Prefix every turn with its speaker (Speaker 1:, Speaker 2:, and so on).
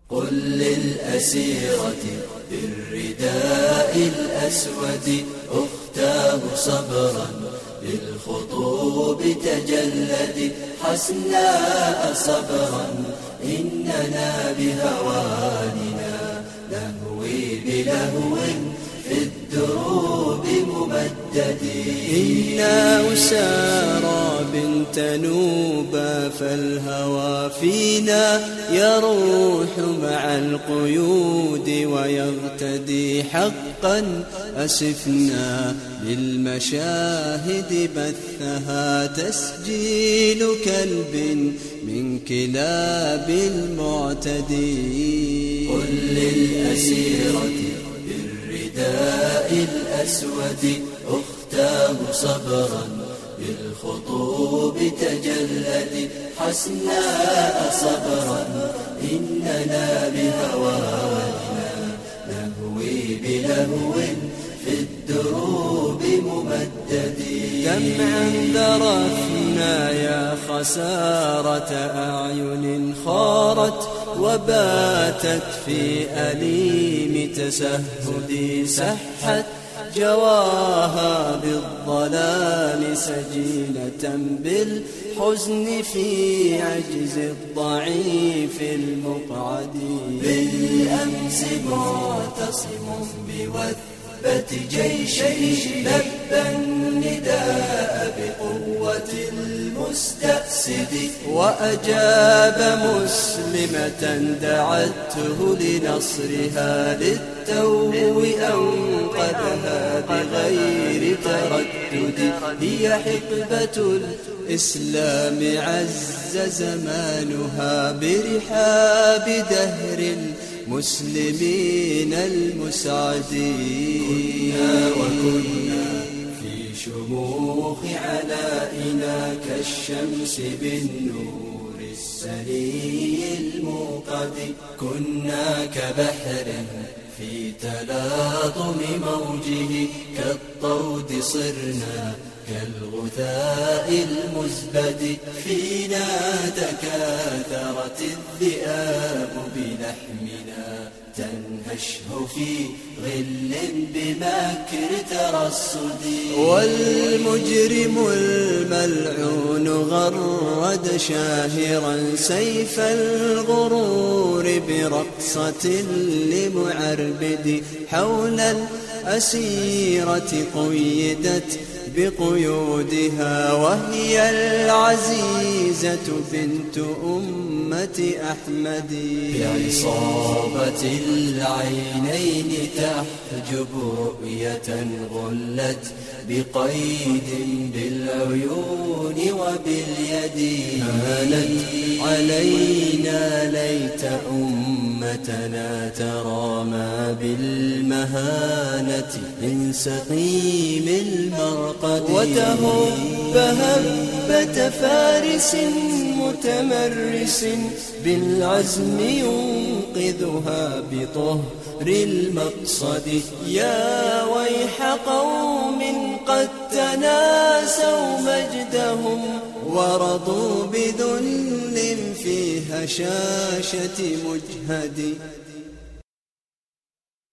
Speaker 1: قل للأسيرة بالرداء الأسود أختاه صبرا للخطوب تجلد حسناء صبرا إننا بهواننا نهوي بلهو في الدروب ممددين.
Speaker 2: إنا أسارى بنت نوبى فالهوى فينا يروح مع القيود ويغتدي حقا أسفنا للمشاهد بثها تسجيل كلب من كلاب المعتدين.
Speaker 1: قل للأسيرة بالرداء الأسود أختاه صبرا بالخطوب تجلد حسناء صبرا إننا بهواننا نهوي بلهو في الدروب ممددين.
Speaker 2: دمعا ذرفنا يا خسارة أعين خارت وباتت في أليم تسهدي سحت جواها بالظلام سجينة بالحزن في عجز الضعيف المقعد.
Speaker 1: بالأمس معتصم بوثبة جيشه لبى النداء بقوة المستأسد
Speaker 2: وأجاب مسلمة دعته لنصرها للتو أنقذها بغير تردد. هي حقبة الإسلام عز زمانها برحاب دهر المسلمين المسعدين.
Speaker 1: وكنا في شموخ علائنا كالشمس بالنور السني الموقد. كنا كبحر في تلاطم موجه كالطود صرنا كالغثاء المزبد. فينا تكاثرت الذئاب بلحمنا تنهشه في غل بمكر ترصد.
Speaker 2: والمجرم الملعون غرد شاهرا سيف الغرور برقصة لمعربد. حول الأسيرة قيدت بقيودها وهي العزيزة بنت أمة أحمد.
Speaker 1: بعصابة العينين تحجب رؤية غلت بقيد بالعيون وباليد.
Speaker 2: هانت علينا ليت أمتنا ترى ما بالمهانة من سقيم المرقد. وتهب هبة فارس متمرس بالعزم ينقذها بطهر المقصد. يا ويح قوم قد تناسوا مجدهم ورضوا بذل في هشاشة مجهد.